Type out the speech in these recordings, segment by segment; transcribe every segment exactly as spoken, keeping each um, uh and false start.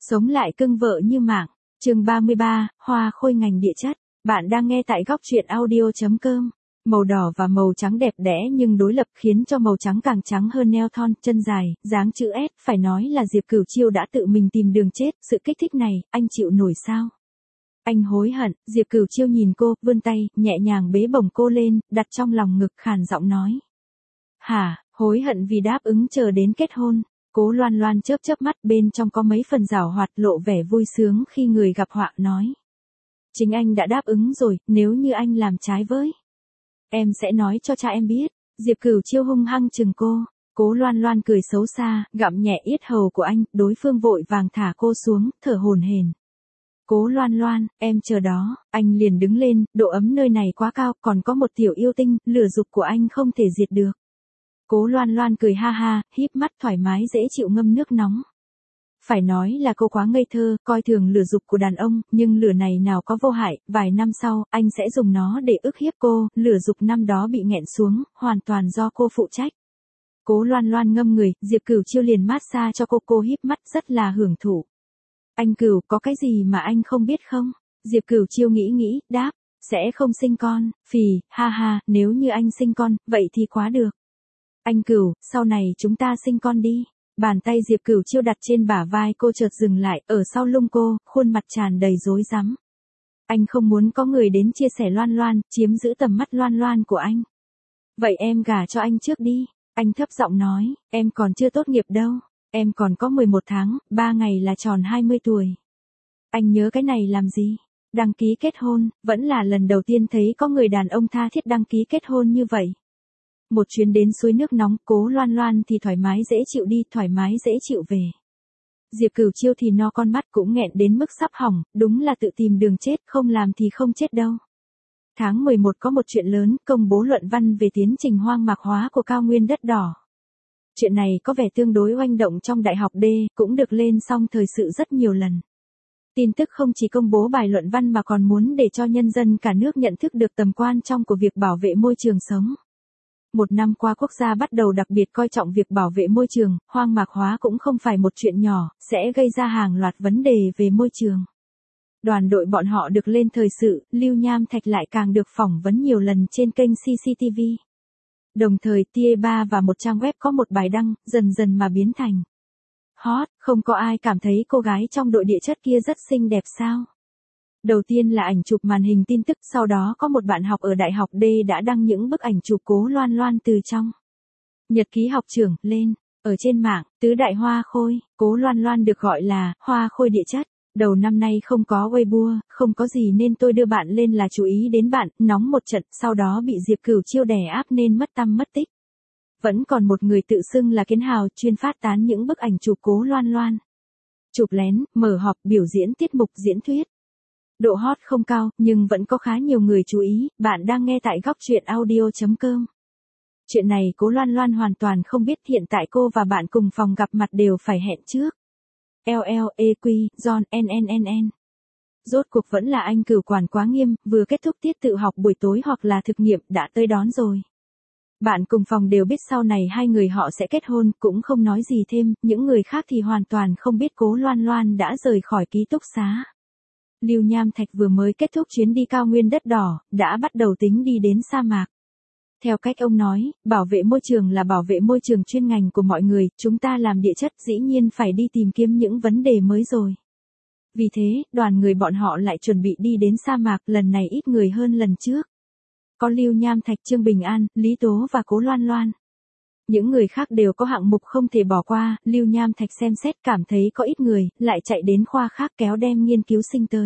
Sống lại cưng vợ như mạng. Chương ba mươi ba, hoa khôi ngành địa chất. Bạn đang nghe tại góc truyện audio chấm com. Màu đỏ và màu trắng đẹp đẽ nhưng đối lập khiến cho màu trắng càng trắng hơn, eo thon, chân dài, dáng chữ S, phải nói là Diệp Cửu Chiêu đã tự mình tìm đường chết, sự kích thích này, anh chịu nổi sao? Anh hối hận. Diệp Cửu Chiêu nhìn cô, vươn tay, nhẹ nhàng bế bổng cô lên, đặt trong lòng ngực, khàn giọng nói. Hả, hối hận vì đáp ứng chờ đến kết hôn. Cố Loan Loan chớp chớp mắt, bên trong có mấy phần giảo hoạt, lộ vẻ vui sướng khi người gặp họa, nói. Chính anh đã đáp ứng rồi, nếu như anh làm trái với. Em sẽ nói cho cha em biết. Diệp Cửu Chiêu hung hăng chừng cô. Cố Loan Loan cười xấu xa, gặm nhẹ yết hầu của anh, đối phương vội vàng thả cô xuống, thở hổn hển. Cố Loan Loan, em chờ đó. Anh liền đứng lên, độ ấm nơi này quá cao, còn có một tiểu yêu tinh, lửa dục của anh không thể diệt được. Cố Loan Loan cười ha ha, híp mắt thoải mái dễ chịu ngâm nước nóng. Phải nói là cô quá ngây thơ, coi thường lửa dục của đàn ông, nhưng lửa này nào có vô hại, vài năm sau, anh sẽ dùng nó để ức hiếp cô, lửa dục năm đó bị nghẹn xuống, hoàn toàn do cô phụ trách. Cố Loan Loan ngâm người, Diệp Cửu Chiêu liền massage cho cô, cô híp mắt rất là hưởng thụ. Anh Cửu, có cái gì mà anh không biết không? Diệp Cửu Chiêu nghĩ nghĩ, đáp, sẽ không sinh con, phì, ha ha, nếu như anh sinh con, vậy thì quá được. Anh Cửu, sau này chúng ta sinh con đi. Bàn tay Diệp Cửu Chiêu đặt trên bả vai cô chợt dừng lại, ở sau lưng cô, khuôn mặt tràn đầy rối rắm. Anh không muốn có người đến chia sẻ Loan Loan, chiếm giữ tầm mắt Loan Loan của anh. Vậy em gả cho anh trước đi. Anh thấp giọng nói, em còn chưa tốt nghiệp đâu. Em còn có mười một tháng, ba ngày là tròn hai mươi tuổi. Anh nhớ cái này làm gì? Đăng ký kết hôn, vẫn là lần đầu tiên thấy có người đàn ông tha thiết đăng ký kết hôn như vậy. Một chuyến đến suối nước nóng, Cố Loan Loan thì thoải mái dễ chịu đi, thoải mái dễ chịu về. Diệp Cửu Chiêu thì no con mắt cũng nghẹn đến mức sắp hỏng, đúng là tự tìm đường chết, không làm thì không chết đâu. Tháng mười một có một chuyện lớn, công bố luận văn về tiến trình hoang mạc hóa của cao nguyên đất đỏ. Chuyện này có vẻ tương đối oanh động trong Đại học D, cũng được lên song thời sự rất nhiều lần. Tin tức không chỉ công bố bài luận văn mà còn muốn để cho nhân dân cả nước nhận thức được tầm quan trọng của việc bảo vệ môi trường sống. Một năm qua quốc gia bắt đầu đặc biệt coi trọng việc bảo vệ môi trường, hoang mạc hóa cũng không phải một chuyện nhỏ, sẽ gây ra hàng loạt vấn đề về môi trường. Đoàn đội bọn họ được lên thời sự, Lưu Nham Thạch lại càng được phỏng vấn nhiều lần trên kênh xê xê tê vê. Đồng thời tê a ba và một trang web có một bài đăng, dần dần mà biến thành hot, không có ai cảm thấy cô gái trong đội địa chất kia rất xinh đẹp sao? Đầu tiên là ảnh chụp màn hình tin tức, sau đó có một bạn học ở Đại học D đã đăng những bức ảnh chụp Cố Loan Loan từ trong nhật ký học trưởng lên. Ở trên mạng, tứ đại hoa khôi, Cố Loan Loan được gọi là hoa khôi địa chất. Đầu năm nay không có Weibo, không có gì nên tôi đưa bạn lên là chú ý đến bạn, nóng một trận, sau đó bị Diệp Cửu Chiêu đè áp nên mất tăm mất tích. Vẫn còn một người tự xưng là Kiến Hào, chuyên phát tán những bức ảnh chụp Cố Loan Loan. Chụp lén, mở họp, biểu diễn tiết mục diễn thuyết. Độ hot không cao, nhưng vẫn có khá nhiều người chú ý. Bạn đang nghe tại góc truyện audio chấm com. Chuyện này Cố Loan Loan hoàn toàn không biết, hiện tại cô và bạn cùng phòng gặp mặt đều phải hẹn trước. lờ lờ, e quy, John, en en en en. Rốt cuộc vẫn là anh Cửu quản quá nghiêm, vừa kết thúc tiết tự học buổi tối hoặc là thực nghiệm đã tới đón rồi. Bạn cùng phòng đều biết sau này hai người họ sẽ kết hôn, cũng không nói gì thêm, những người khác thì hoàn toàn không biết Cố Loan Loan đã rời khỏi ký túc xá. Lưu Nham Thạch vừa mới kết thúc chuyến đi cao nguyên đất đỏ, đã bắt đầu tính đi đến sa mạc. Theo cách ông nói, bảo vệ môi trường là bảo vệ môi trường chuyên ngành của mọi người, chúng ta làm địa chất dĩ nhiên phải đi tìm kiếm những vấn đề mới rồi. Vì thế, đoàn người bọn họ lại chuẩn bị đi đến sa mạc, lần này ít người hơn lần trước. Có Lưu Nham Thạch, Trương Bình An, Lý Tố và Cố Loan Loan. Những người khác đều có hạng mục không thể bỏ qua, Lưu Nham Thạch xem xét cảm thấy có ít người, lại chạy đến khoa khác kéo đem nghiên cứu sinh tới.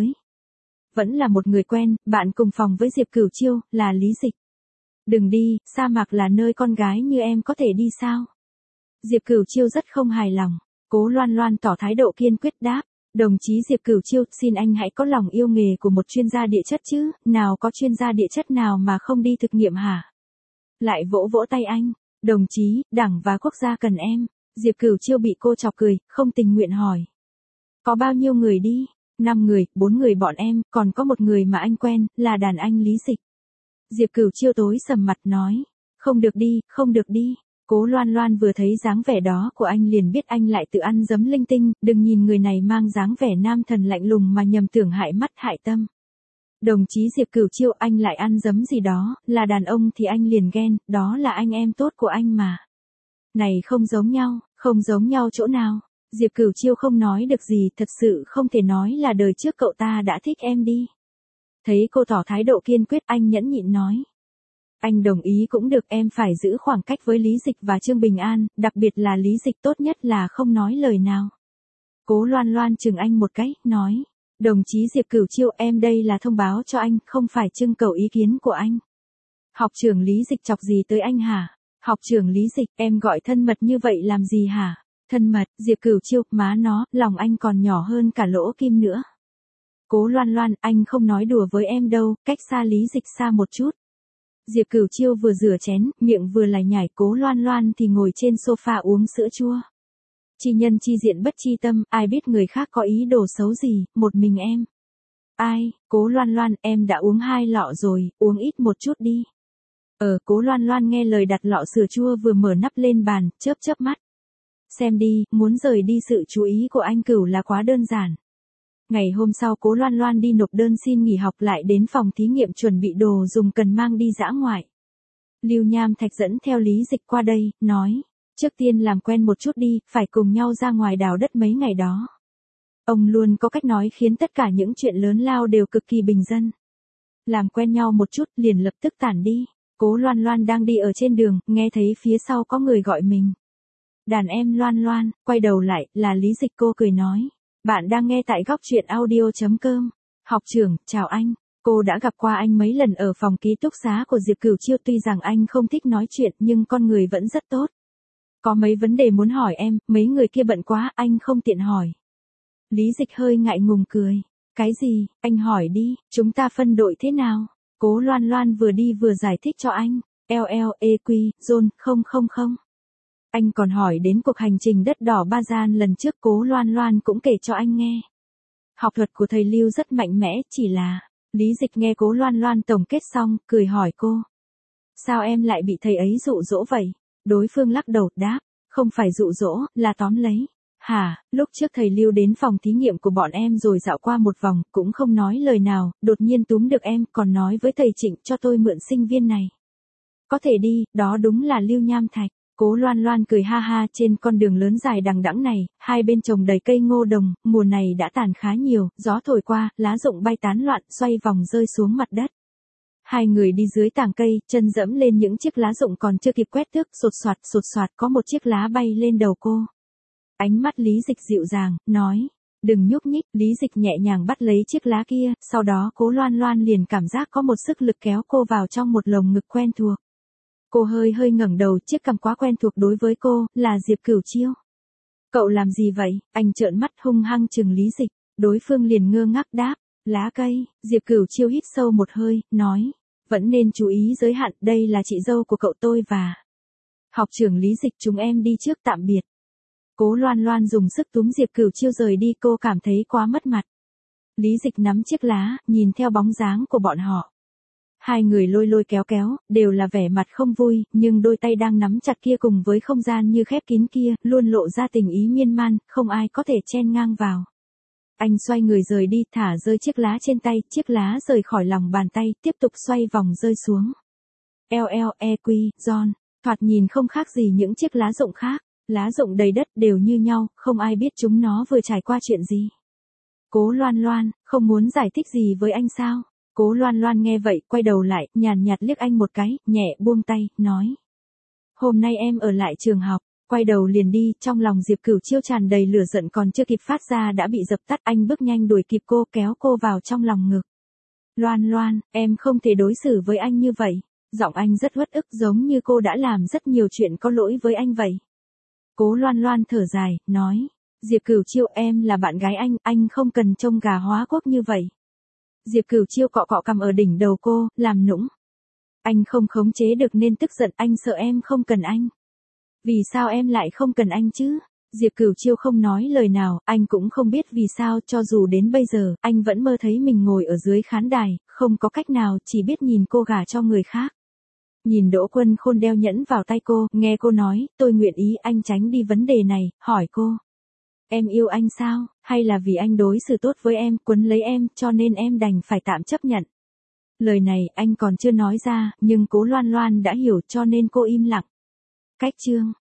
Vẫn là một người quen, bạn cùng phòng với Diệp Cửu Chiêu, là Lý Dịch. Đừng đi, sa mạc là nơi con gái như em có thể đi sao? Diệp Cửu Chiêu rất không hài lòng. Cố Loan Loan tỏ thái độ kiên quyết đáp. Đồng chí Diệp Cửu Chiêu, xin anh hãy có lòng yêu nghề của một chuyên gia địa chất chứ, nào có chuyên gia địa chất nào mà không đi thực nghiệm hả? Lại vỗ vỗ tay anh. Đồng chí, đảng và quốc gia cần em. Diệp Cửu Chiêu bị cô chọc cười, không tình nguyện hỏi. Có bao nhiêu người đi? Năm người, bốn người bọn em, còn có một người mà anh quen, là đàn anh Lý Dịch. Diệp Cửu Chiêu tối sầm mặt nói. Không được đi, không được đi. Cố Loan Loan vừa thấy dáng vẻ đó của anh liền biết anh lại tự ăn dấm linh tinh, đừng nhìn người này mang dáng vẻ nam thần lạnh lùng mà nhầm tưởng hại mắt hại tâm. Đồng chí Diệp Cửu Chiêu, anh lại ăn dấm gì đó, là đàn ông thì anh liền ghen, đó là anh em tốt của anh mà. Này không giống nhau, không giống nhau chỗ nào. Diệp Cửu Chiêu không nói được gì, thật sự không thể nói là đời trước cậu ta đã thích em đi. Thấy cô tỏ thái độ kiên quyết, anh nhẫn nhịn nói. Anh đồng ý cũng được, em phải giữ khoảng cách với Lý Dịch và Trương Bình An, đặc biệt là Lý Dịch tốt nhất là không nói lời nào. Cố Loan Loan chừng anh một cái, nói. Đồng chí Diệp Cửu Chiêu, em đây là thông báo cho anh, không phải trưng cầu ý kiến của anh. Học trưởng Lý Dịch chọc gì tới anh hả? Học trưởng Lý Dịch, em gọi thân mật như vậy làm gì hả? Thân mật, Diệp Cửu Chiêu, má nó, lòng anh còn nhỏ hơn cả lỗ kim nữa. Cố Loan Loan, anh không nói đùa với em đâu, cách xa Lý Dịch xa một chút. Diệp Cửu Chiêu vừa rửa chén, miệng vừa lải nhải, Cố Loan Loan thì ngồi trên sofa uống sữa chua. Chi nhân chi diện bất chi tâm, ai biết người khác có ý đồ xấu gì, một mình em. Ai, Cố Loan Loan, em đã uống hai lọ rồi, uống ít một chút đi. Ờ, Cố Loan Loan nghe lời đặt lọ sữa chua vừa mở nắp lên bàn, chớp chớp mắt. Xem đi, muốn rời đi sự chú ý của anh Cửu là quá đơn giản. Ngày hôm sau Cố Loan Loan đi nộp đơn xin nghỉ học, lại đến phòng thí nghiệm chuẩn bị đồ dùng cần mang đi dã ngoại. Lưu Nham Thạch dẫn theo Lý Dịch qua đây, nói. Trước tiên làm quen một chút đi, phải cùng nhau ra ngoài đào đất mấy ngày đó. Ông luôn có cách nói khiến tất cả những chuyện lớn lao đều cực kỳ bình dân. Làm quen nhau một chút, liền lập tức tản đi. Cố Loan Loan đang đi ở trên đường, nghe thấy phía sau có người gọi mình. Đàn em Loan Loan, quay đầu lại, là Lý Dịch. Cô cười nói. Bạn đang nghe tại góc truyện audio.com. Học trưởng, chào anh. Cô đã gặp qua anh mấy lần ở phòng ký túc xá của Diệp Cửu Chiêu, tuy rằng anh không thích nói chuyện nhưng con người vẫn rất tốt. Có mấy vấn đề muốn hỏi em, mấy người kia bận quá, anh không tiện hỏi. Lý Dịch hơi ngại ngùng cười. Cái gì, anh hỏi đi, chúng ta phân đội thế nào? Cố Loan Loan vừa đi vừa giải thích cho anh. L L E Q, Zone, không không không. Anh còn hỏi đến cuộc hành trình đất đỏ Ba Gian lần trước, Cố Loan Loan cũng kể cho anh nghe. Học thuật của thầy Lưu rất mạnh mẽ, chỉ là... Lý Dịch nghe Cố Loan Loan tổng kết xong, cười hỏi cô. Sao em lại bị thầy ấy dụ dỗ vậy? Đối phương lắc đầu, đáp. Không phải dụ dỗ, là tóm lấy. Hả, lúc trước thầy Lưu đến phòng thí nghiệm của bọn em rồi dạo qua một vòng, cũng không nói lời nào, đột nhiên túm được em, còn nói với thầy Trịnh cho tôi mượn sinh viên này. Có thể đi, đó đúng là Lưu Nham Thạch. Cố Loan Loan cười ha ha, trên con đường lớn dài đằng đẵng này, hai bên trồng đầy cây ngô đồng, mùa này đã tàn khá nhiều, gió thổi qua, lá rụng bay tán loạn, xoay vòng rơi xuống mặt đất. Hai người đi dưới tàng cây, chân dẫm lên những chiếc lá rụng còn chưa kịp quét tước, sột soạt sột soạt có một chiếc lá bay lên đầu cô. Ánh mắt Lý Dịch dịu dàng, nói, đừng nhúc nhích. Lý Dịch nhẹ nhàng bắt lấy chiếc lá kia, sau đó Cố Loan Loan liền cảm giác có một sức lực kéo cô vào trong một lồng ngực quen thuộc. Cô hơi hơi ngẩng đầu, chiếc cằm quá quen thuộc đối với cô, là Diệp Cửu Chiêu. Cậu làm gì vậy? Anh trợn mắt hung hăng chừng Lý Dịch, đối phương liền ngơ ngác đáp, lá cây. Diệp Cửu Chiêu hít sâu một hơi, nói, vẫn nên chú ý giới hạn, đây là chị dâu của cậu tôi và... Học trưởng Lý Dịch, chúng em đi trước, tạm biệt. Cố Loan Loan dùng sức túm Diệp Cửu Chiêu rời đi, cô cảm thấy quá mất mặt. Lý Dịch nắm chiếc lá, nhìn theo bóng dáng của bọn họ. Hai người lôi lôi kéo kéo, đều là vẻ mặt không vui, nhưng đôi tay đang nắm chặt kia cùng với không gian như khép kín kia, luôn lộ ra tình ý miên man, không ai có thể chen ngang vào. Anh xoay người rời đi, thả rơi chiếc lá trên tay, chiếc lá rời khỏi lòng bàn tay, tiếp tục xoay vòng rơi xuống. L L E Q, John, thoạt nhìn không khác gì những chiếc lá rụng khác, lá rụng đầy đất đều như nhau, không ai biết chúng nó vừa trải qua chuyện gì. Cố Loan Loan, không muốn giải thích gì với anh sao? Cố Loan Loan nghe vậy, quay đầu lại, nhàn nhạt liếc anh một cái, nhẹ buông tay, nói. Hôm nay em ở lại trường học, quay đầu liền đi, trong lòng Diệp Cửu Chiêu tràn đầy lửa giận còn chưa kịp phát ra đã bị dập tắt, anh bước nhanh đuổi kịp cô, kéo cô vào trong lòng ngực. Loan Loan, em không thể đối xử với anh như vậy. Giọng anh rất uất ức, giống như cô đã làm rất nhiều chuyện có lỗi với anh vậy. Cố Loan Loan thở dài, nói. Diệp Cửu Chiêu, em là bạn gái anh, anh không cần trông gà hóa quốc như vậy. Diệp Cửu Chiêu cọ cọ cằm ở đỉnh đầu cô, làm nũng. Anh không khống chế được nên tức giận, anh sợ em không cần anh. Vì sao em lại không cần anh chứ? Diệp Cửu Chiêu không nói lời nào, anh cũng không biết vì sao, cho dù đến bây giờ, anh vẫn mơ thấy mình ngồi ở dưới khán đài, không có cách nào, chỉ biết nhìn cô gả cho người khác. Nhìn Đỗ Quân Khôn đeo nhẫn vào tay cô, nghe cô nói, tôi nguyện ý anh tránh đi vấn đề này, hỏi cô. Em yêu anh sao, hay là vì anh đối xử tốt với em, quấn lấy em, cho nên em đành phải tạm chấp nhận. Lời này anh còn chưa nói ra, nhưng Cố Loan Loan đã hiểu cho nên cô im lặng. Cách chương